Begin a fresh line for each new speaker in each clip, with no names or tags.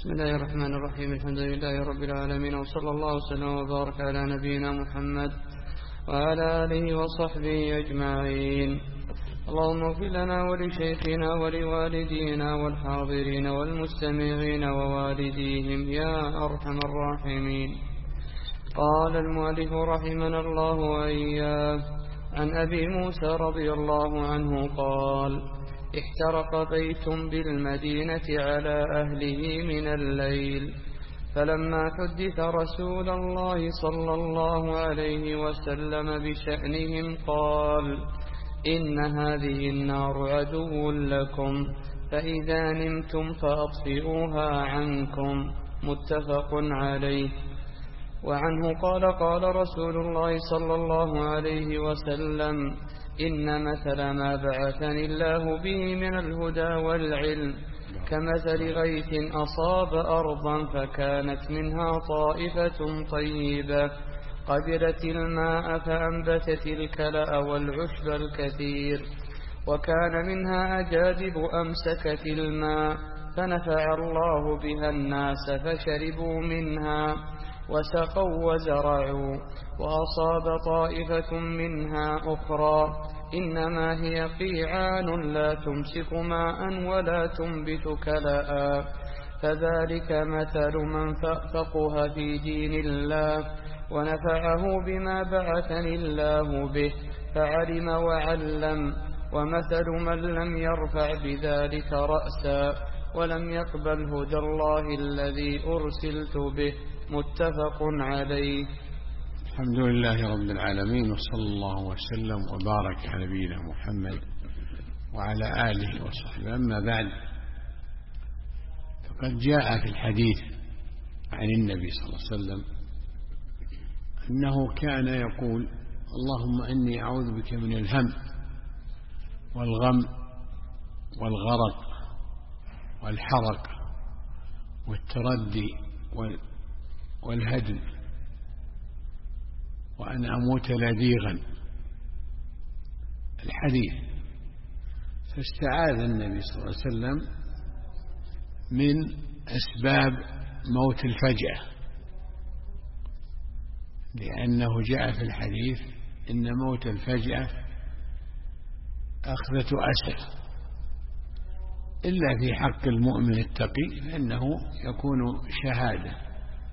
بسم الله الرحمن الرحيم. الحمد لله رب العالمين، وصلى الله وسلم وبارك على نبينا محمد وعلى آله وصحبه أجمعين. اللهم اغفر لنا ولشيخنا ولوالدينا والحاضرين والمستمعين ووالديهم يا أرحم الراحمين. قال المؤلف رحمنا الله وإياه: عن أبي موسى رضي الله عنه قال: احترق بيت بالمدينة على أهله من الليل، فلما حدث رسول الله صلى الله عليه وسلم بشأنهم قال: إن هذه النار عدو لكم، فإذا نمتم فأطفئوها عنكم. متفق عليه. وعنه قال: قال رسول الله صلى الله عليه وسلم: إن مثل ما بعثني الله به من الهدى والعلم كمثل غيث أصاب أرضا فكانت منها طائفة طيبة قبلت الماء فأنبتت الكلأ والعشب الكثير، وكان منها أجادب أمسكت الماء فنفع الله بها الناس فشربوا منها وسقوا وزرعوا، وأصاب طائفة منها أخرى إنما هي قيعان لا تمسك ماء ولا تنبت كلأ. فذلك مثل من فقه في دين الله ونفعه بما بعثني الله به فعلم وعلم، ومثل من لم يرفع بذلك رأسا ولم يقبل هدى الله الذي أرسلت به. متفق عليه.
الحمد لله رب العالمين، وصلى الله وسلم وبارك على نبينا محمد وعلى آله وصحبه. أما بعد، فقد جاء في الحديث عن النبي صلى الله عليه وسلم أنه كان يقول: اللهم إني أعوذ بك من الهم والغم والغرق والحرق والتردي والهدم، وأن أموت لديغا. الحديث. فاستعاذ النبي صلى الله عليه وسلم من أسباب موت الفجأة، لأنه جاء في الحديث: إن موت الفجأة أخذة أسف، إلا في حق المؤمن التقي فإنه يكون شهادة.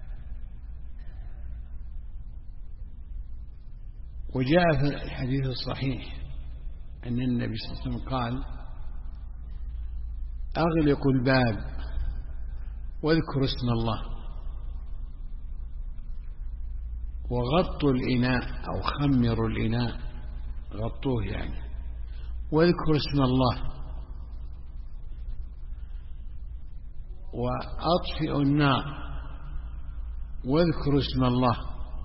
وجاء في الحديث الصحيح أن النبي صلى الله عليه وسلم قال: أغلقوا الباب واذكروا اسم الله، وغطوا الإناء أو خمروا الإناء، غطوه يعني، واذكروا اسم الله، وأطفئوا النار واذكروا اسم الله،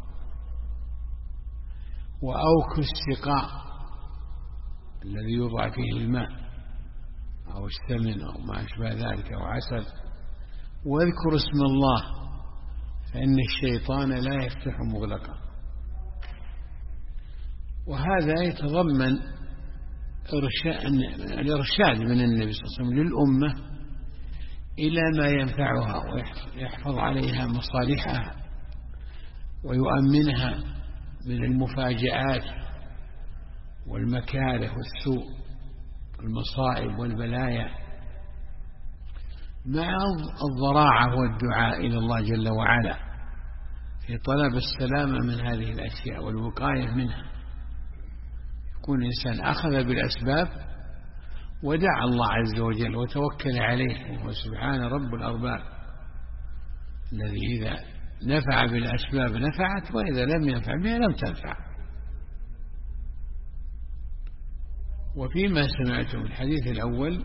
وأوكوا السقاء الذي يوضع فيه الماء أو السمن أو ما أشبه ذلك أو عسل، واذكروا اسم الله، فإن الشيطان لا يفتح مغلقا. وهذا يتضمن الإرشاد من النبي صلى الله عليه وسلم للأمة إلى ما ينفعها ويحفظ عليها مصالحها ويؤمنها من المفاجآت والمكاره والسوء والمصائب والبلايا، مع الضراعة والدعاء إلى الله جل وعلا في طلب السلامة من هذه الأشياء والوقاية منها. يكون الإنسان أخذ بالأسباب ودعا الله عز وجل وتوكل عليه، وهو سبحان رب الأرباب الذي إذا نفع بالأسباب نفعت، وإذا لم ينفع بها لم تنفع. وفيما سمعتم الحديث الأول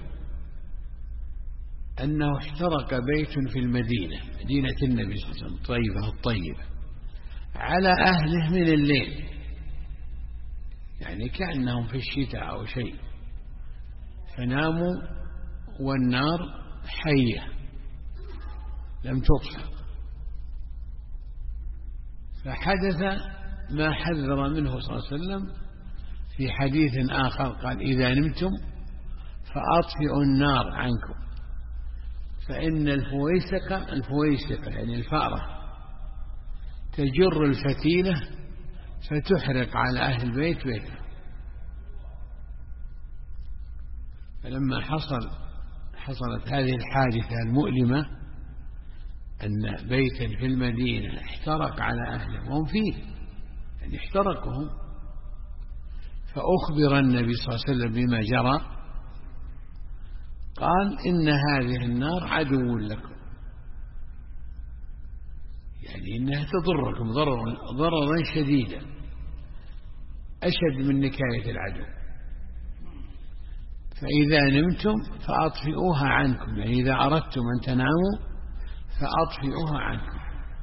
أنه احترق بيت في المدينة، مدينة النبي صلى الله عليه وسلم طيبة الطيبة، على أهله من الليل، يعني كأنهم في الشتاء أو شيء، فناموا والنار حية لم تطفأ. فحدث ما حذر منه صلى الله عليه وسلم في حديث آخر، قال: إذا نمتم فأطفئوا النار عنكم. فإن الفويسقة يعني الفأرة تجر الفتيلة فتحرق على أهل البيت بيته. فلما حصلت هذه الحادثة المؤلمة أن بيتا في المدينة احترق على أهله وهم فيه، يعني احترقهم، فأخبر النبي صلى الله عليه وسلم بما جرى، قال إن هذه النار عدو لكم، يعني إنها تضركم ضررا شديدا أشد من نكاية العدو، فإذا نمتم فأطفئوها عنكم، يعني إذا أردتم أن تناموا فأطفئوها عنكم.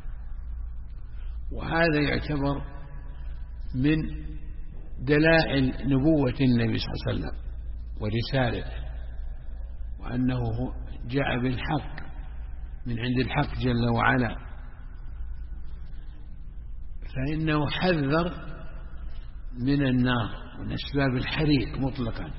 وهذا يعتبر من دلائل نبوة النبي صلى الله عليه وسلم ورسالته، وأنه جاء بالحق من عند الحق جل وعلا، فإنه حذر من النار ومن أسباب الحريق مطلقا.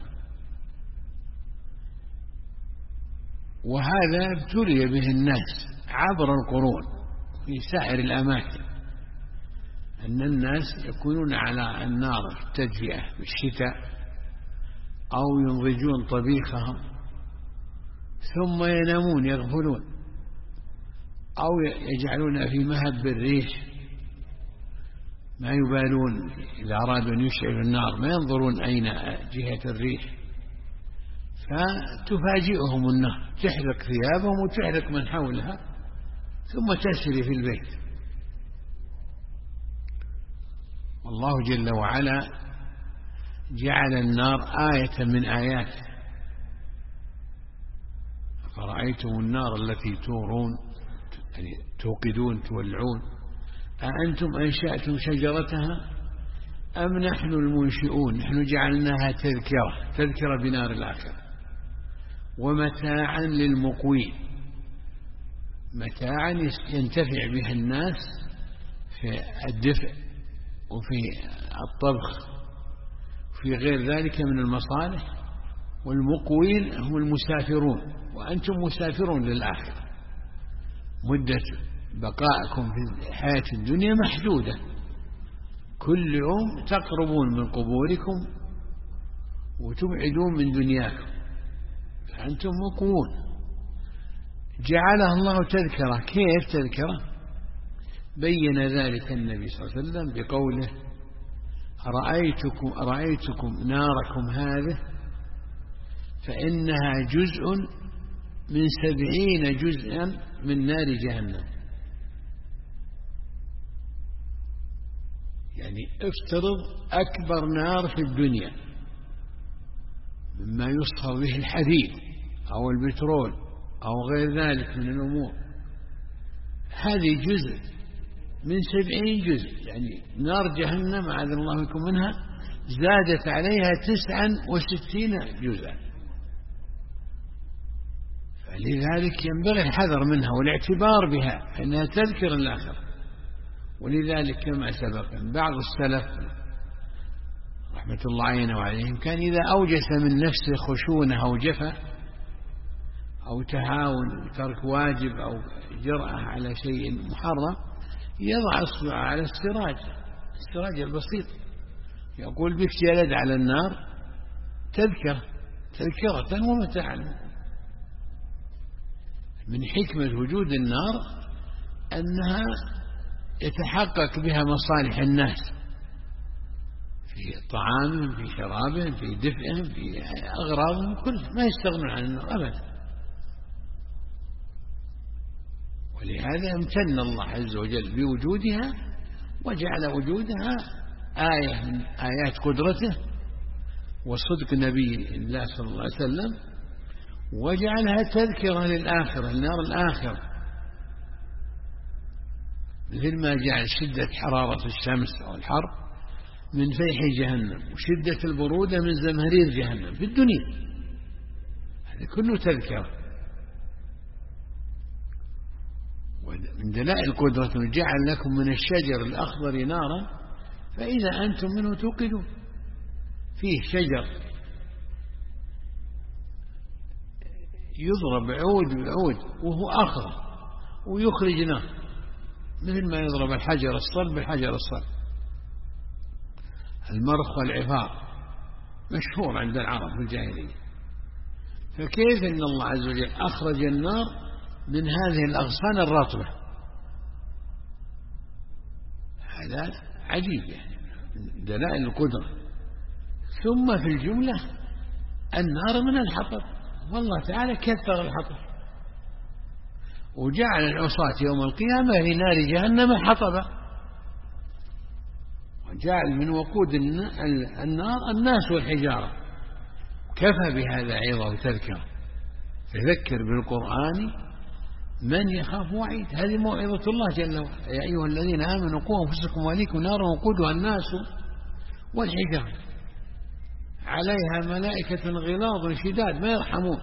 وهذا ابتلي به الناس عبر القرون في سائر الأماكن، أن الناس يكونون على النار في التدفئة في الشتاء أو ينضجون طبيخهم ثم ينامون يغفلون، أو يجعلون في مهب الريش، ما يبالون إذا أرادوا أن يشعلوا النار ما ينظرون أين جهة الريش، فتفاجئهم النار تحرق ثيابهم وتحرق من حولها ثم تسري في البيت. والله جل وعلا جعل النار آية من آياته، فرأيتم النار التي تورون يعني توقدون تولعون أأنتم أنشأتم شجرتها أم نحن المنشئون، نحن جعلناها تذكرة بنار الآخرة ومتاعا للمقوين، متاعا ينتفع بها الناس في الدفء وفي الطبخ وفي غير ذلك من المصالح، والمقوين هم المسافرون، وأنتم مسافرون للآخرة، مدة بقائكم في الحياة الدنيا محدودة، كل يوم تقربون من قبوركم وتبعدون من دنياكم، فأنتم مقوون. جعلها الله تذكرة. كيف تذكرة؟ بين ذلك النبي صلى الله عليه وسلم بقوله أرأيتكم ناركم هذه فإنها جزء من 70 جزءا من نار جهنم. يعني افترض أكبر نار في الدنيا مما يصهر به الحديد أو البترول أو غير ذلك من الأمور، هذه جزء من 70 جزء، يعني نار جهنم أعاذنا الله بكم منها زادت عليها 69 جزءا، فلذلك ينبغي الحذر منها والاعتبار بها فإنها تذكر الآخرة. ولذلك كما سبق بعض السلف رحمة الله عليهم كان إذا أوجس من نفسه خشونة أو جفا أو تهاون وترك واجب أو جرأة على شيء محرم يضع أصبعه على السراج البسيط، يقول بك جلد على النار تذكرة ومتاعا. من حكمة وجود النار أنها يتحقق بها مصالح الناس في طعامهم في شرابهم في دفئهم في أغراضهم كلها، ما يستغنون عن النار أبدا. ولهذا امتن الله عز وجل بوجودها وجعل وجودها آية من آيات قدرته وصدق نبي الله صلى الله عليه وسلم، وجعلها تذكرة للآخرة لنار الآخرة، مثل ما جعل شدة حرارة الشمس أو الحر من فيح جهنم وشدة البرودة من زمهرير جهنم في الدنيا، هذا كله تذكرة. ومن دلائل قدرته جعل لكم من الشجر الأخضر نارا فإذا أنتم منه توقدون. فيه شجر يضرب عود بعود وهو أخضر ويخرج نار، مثل ما يضرب الحجر الصلب بالحجر الصلب. المرخ والعفار مشهور عند العرب في الجاهلية. فكيف أن الله عز وجل أخرج النار من هذه الأغصان الرطبة؟ هذا عجيب، يعني دلائل القدرة. ثم في الجملة النار من الحطب، والله تعالى كثر الحطب وجعل العصاة يوم القيامة في نار جهنم حطبا، وجعل من وقود النار الناس والحجارة. كفى بهذا عظة وتذكرة، تذكر بالقرآن من يخاف وعيد. هذه موعظة الله جل وعلا: يا أيها الذين آمنوا قوا أنفسكم وأهليكم نارا وقودها الناس والحجارة عليها ملائكة غلاظ شداد ما يرحمون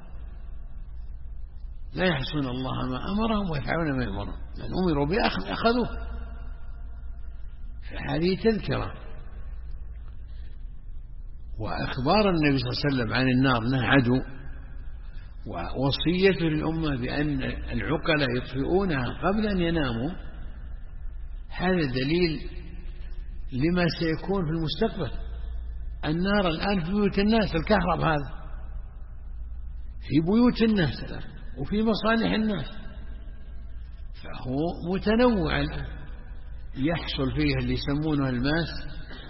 لا يحصون الله ما أمرهم ويفعلون ما يأمرون، من أمروا بأخذ أخذوه. فهذه تذكرة. وأخبار النبي صلى الله عليه وسلم عن النار أنها عدو، ووصيته للأمة بأن العقلاء يطفئونها قبل أن يناموا، هذا دليل لما سيكون في المستقبل. النار الآن في بيوت الناس، الكهرب هذا في بيوت الناس الآن وفي مصالح الناس، فهو متنوع الآن. يحصل فيه اللي يسمونه الماس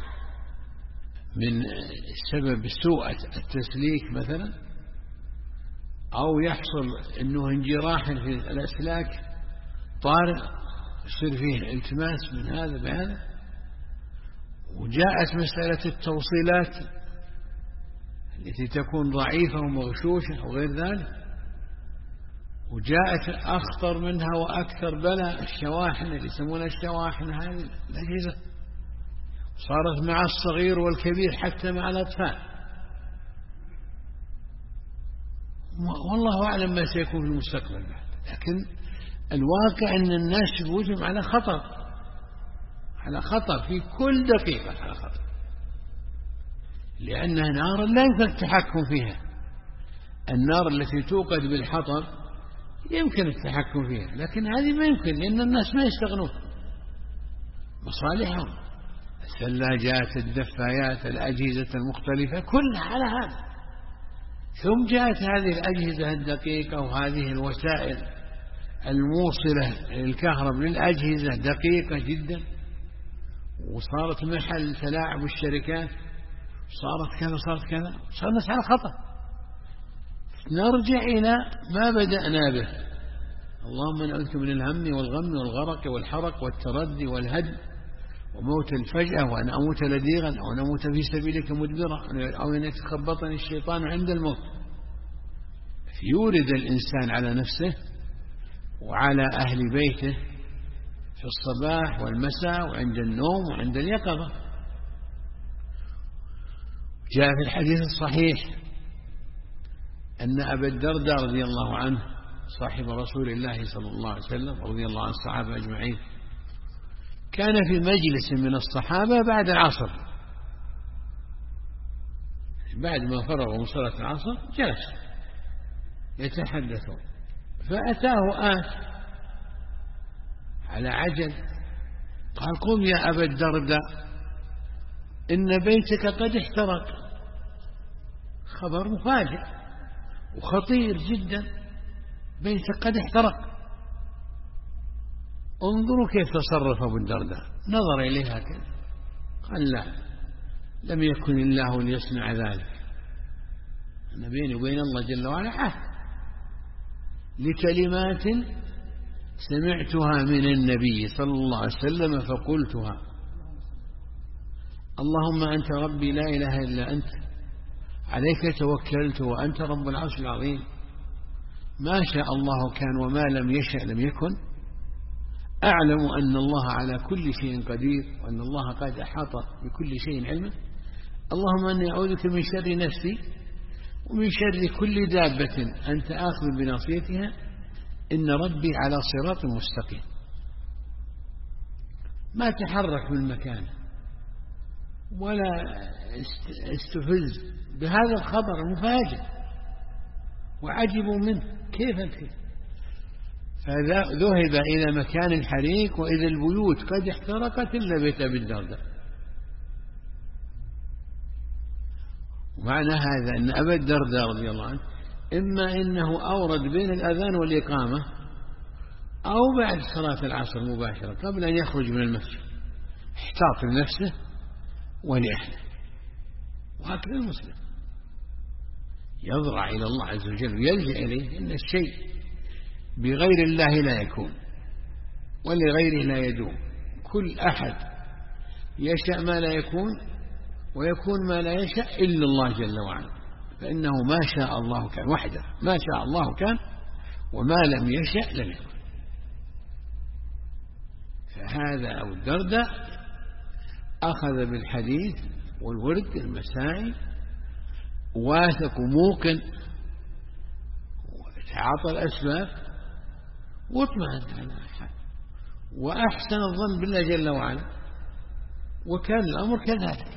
من سبب سوء التسليك مثلا، أو يحصل أنه انجراح في الأسلاك طارئ يصير فيه التماس من هذا بهذا. وجاءت مسألة التوصيلات التي تكون ضعيفة ومغشوشة وغير ذلك، وجاءت أخطر منها وأكثر بلاء الشواحن اللي يسمونها الشواحن، هذه الأجهزة صارت مع الصغير والكبير حتى مع الأطفال. والله أعلم ما سيكون في المستقبل بعد، لكن الواقع أن الناس يوجدون على خطر، على خطر في كل دقيقة، على خطر، لأنها نار لا يمكن التحكم فيها. النار التي توقد بالحطب يمكن التحكم فيها، لكن هذه ما يمكن، لأن الناس ما يستغنون، مصالحهم، الثلاجات، الدفايات، الأجهزة المختلفة كلها على هذا. ثم جاءت هذه الأجهزة الدقيقة وهذه الوسائل الموصلة للكهرب للأجهزة دقيقة جدا، وصارت محل تلاعب الشركات، صارت كذا صارت كذا، صار الناس على خطر. نرجع إلى ما بدأنا به: اللهم نعوذ من الهم والغم والغرق والحرق والتردي والهدم وموت الفجأة، وأن أموت لديغا أو نموت في سبيلك مدبرا أو أن يتخبطني الشيطان عند الموت. يورد الإنسان على نفسه وعلى أهل بيته في الصباح والمساء وعند النوم وعند اليقظة. جاء في الحديث الصحيح أن أبا الدرداء رضي الله عنه صاحب رسول الله صلى الله عليه وسلم رضي الله عن الصحابة أجمعين كان في مجلس من الصحابة بعد العصر، بعد ما فرغوا من صلاة العصر جلس يتحدثون، فأتاه آت على عجل قال: قم يا أبا الدرداء إن بيتك قد احترق. خبر مفاجئ وخطير جدا، بيتك قد احترق. انظروا كيف تصرف أبو الدرداء، نظر إليها كذا قال: لا، لم يكن الله ليصنع ذلك، أنا بيني وبين الله جل وعلا عهد لكلمات سمعتها من النبي صلى الله عليه وسلم فقلتها: اللهم أنت ربي لا إله إلا أنت، عليك توكلت وأنت رب العرش العظيم، ما شاء الله كان وما لم يشأ لم يكن، أعلم أن الله على كل شيء قدير وأن الله قد أحاط بكل شيء علما، اللهم أني أعوذ بك من شر نفسي ومن شر كل دابة أنت آخذ بناصيتها، إن ربي على صراط مستقيم. ما تحرك من مكانه ولا استفز بهذا الخبر المفاجئ، وعجبوا منه كيف الكيف. فذهب إلى مكان الحريق وإذا البيوت قد احترقت إلا بيت أبي الدرداء. ومعنى هذا أن أبا الدرداء رضي الله عنه إما إنه أورد بين الأذان والإقامة أو بعد صلاة العصر مباشرة قبل أن يخرج من المسجد، احتاط لنفسه ولأهله. وهكذا المسلم يضرع إلى الله عز وجل ويلجأ إليه، إن الشيء بغير الله لا يكون ولغيره لا يدوم. كل أحد يشاء ما لا يكون ويكون ما لا يشاء إلا الله جل وعلا، فإنه ما شاء الله كان وحده، ما شاء الله كان وما لم يشاء لم يكن. فهذا أبو الدرداء أخذ بالحديث والورد المسائي، واثق موقن وتعاطى الأسباب واطمأن على الحال وأحسن الظن بالله جل وعلا، وكان الأمر كذلك.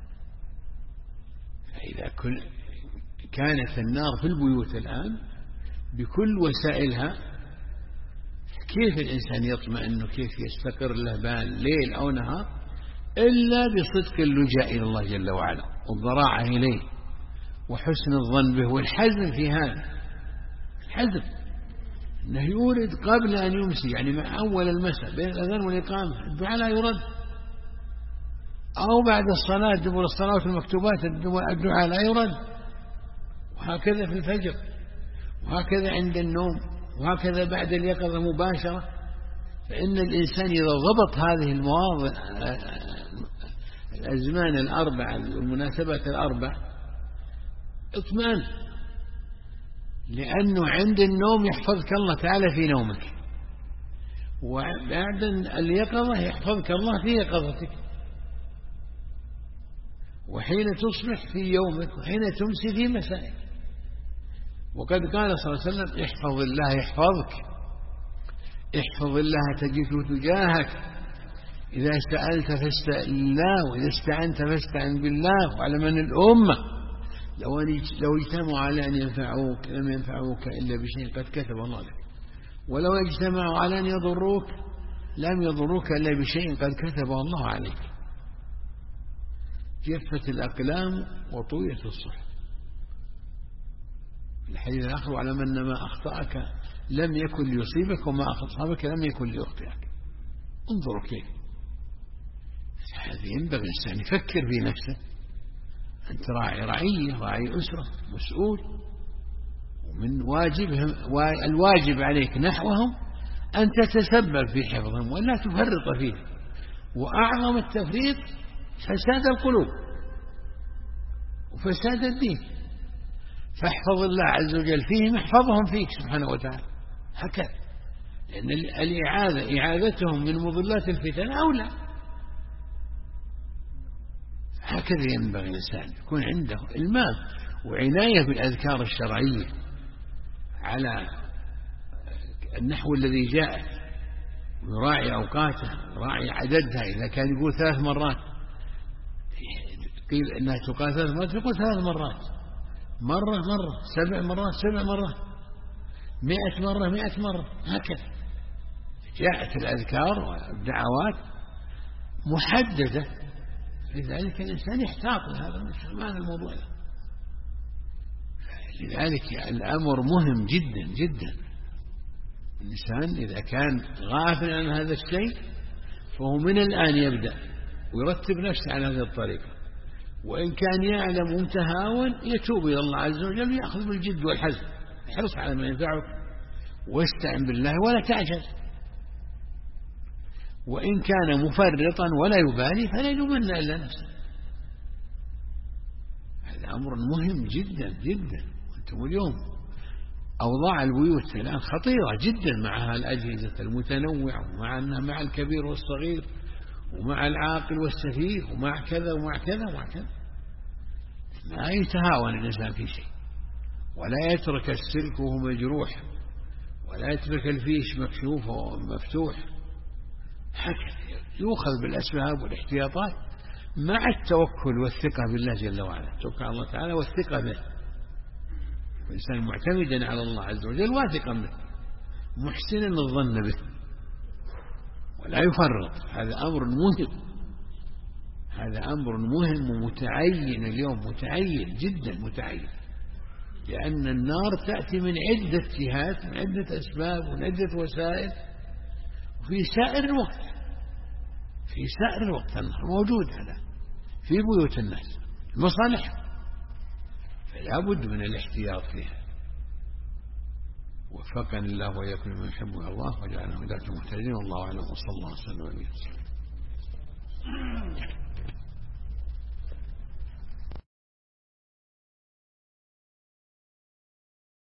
فإذا كانت النار في البيوت الآن بكل وسائلها، كيف الإنسان يطمئن كيف يستقر له بال ليل أو نهار إلا بصدق اللجاء إلى الله جل وعلا والضراعة إليه وحسن الظن به والحزم في هذا. الحزم أنه يورد قبل أن يمسي، يعني مع أول المساء بين الأذان والإقامة الدعاء لا يرد، أو بعد الصلاة دبر الصلاة المكتوبات الدعاء لا يرد، وهكذا في الفجر، وهكذا عند النوم، وهكذا بعد اليقظة مباشرة. فإن الإنسان إذا ضبط هذه المواضع الأزمان الأربع والمناسبات الأربع اطمئن، لأنه عند النوم يحفظك الله تعالى في نومك، وبعد اليقظة يحفظك الله في يقظتك، وحين تصبح في يومك وحين تمسي في مسائك. وقد قال صلى الله عليه وسلم احفظ الله يحفظك، احفظ الله تجده تجاهك، إذا سألت فاستعن الله، وإذا استعنت فاستعن بالله. واعلم أن الأمة لو اجتمعوا على أن ينفعوك لم ينفعوك إلا بشيء قد كتب الله لك، ولو اجتمعوا على أن يضروك لم يضروك إلا بشيء قد كتبه الله عليك. جفت الأقلام وطويت الصحف. الحديث الآخر واعلم أن ما أخطأك لم يكن ليصيبك وما أصابك لم يكن ليخطئك. انظروا كيف هذه ينبغي الإنسان يفكر في نفسه. أنت راعي رعية، راعي أسرة، مسؤول، ومن واجبهم الواجب عليك نحوهم أن تتسبب في حفظهم ولا تفرط فيه. وأعظم التفريط فساد القلوب وفساد الدين. فاحفظ الله عز وجل فيهم احفظهم فيك سبحانه وتعالى، هكذا. لأن إعادتهم من مضلات الفتن أولى. هكذا ينبغي الإنسان يكون عنده إلمام وعناية بالأذكار الشرعية على النحو الذي جاء، يراعي أوقاته، يراعي عددها. إذا كان يقول 3 مرات قيل أنها تقال 3 مرات يقول 3 مرات، مرة 7 مرات 7 مرات، 100 مرة 100 مرة، هكذا جاءت الأذكار والدعوات محددة. لذلك الإنسان يحتاط لهذا الموضوع. لذلك الأمر مهم جدا جدا. الإنسان إذا كان غافل عن هذا الشيء فهو من الآن يبدأ ويرتب نفسه على هذه الطريقة، وإن كان يعلم متهاون يتوب إلى الله عز وجل ويأخذ بالجد والحزم، احرص على ما ينفعك واستعن بالله ولا تعجز. وإن كان مفرطا ولا يبالي فلا يلومن إلا نفسه. هذا أمر مهم جدا جدا. وأنتم اليوم أوضاع البيوت الآن خطيرة جدا مع الأجهزة المتنوعة، ومع أنها مع الكبير والصغير ومع العاقل والسفيه ومع كذا ومع كذا ومع كذا. ما يتهاون الإنسان في شيء، ولا يترك السلك وهو مجروح، ولا يترك الفيش مكشوف ومفتوح. هكذا يؤخذ بالأسباب والاحتياطات مع التوكل والثقة بالله جل وعلا، توكل على الله تعالى والثقة به. الإنسان معتمدا على الله عز وجل واثقا به محسنا الظن به ولا يفرط. هذا أمر مهم، هذا أمر مهم ومتعين اليوم، متعين جدا متعين، لأن النار تأتي من عدة جهات، من عدة أسباب ومن عدة وسائل، وفي سائر الوقت، في سائر الوقت النار موجود هذا في بيوت الناس المصالح، فلا بد من الاحتياط فيها. وفقنا الله وإياكم من يحب الله وجعلنا هداة مهتدين، والله أعلم وصلى الله وسلم عليه وسلم.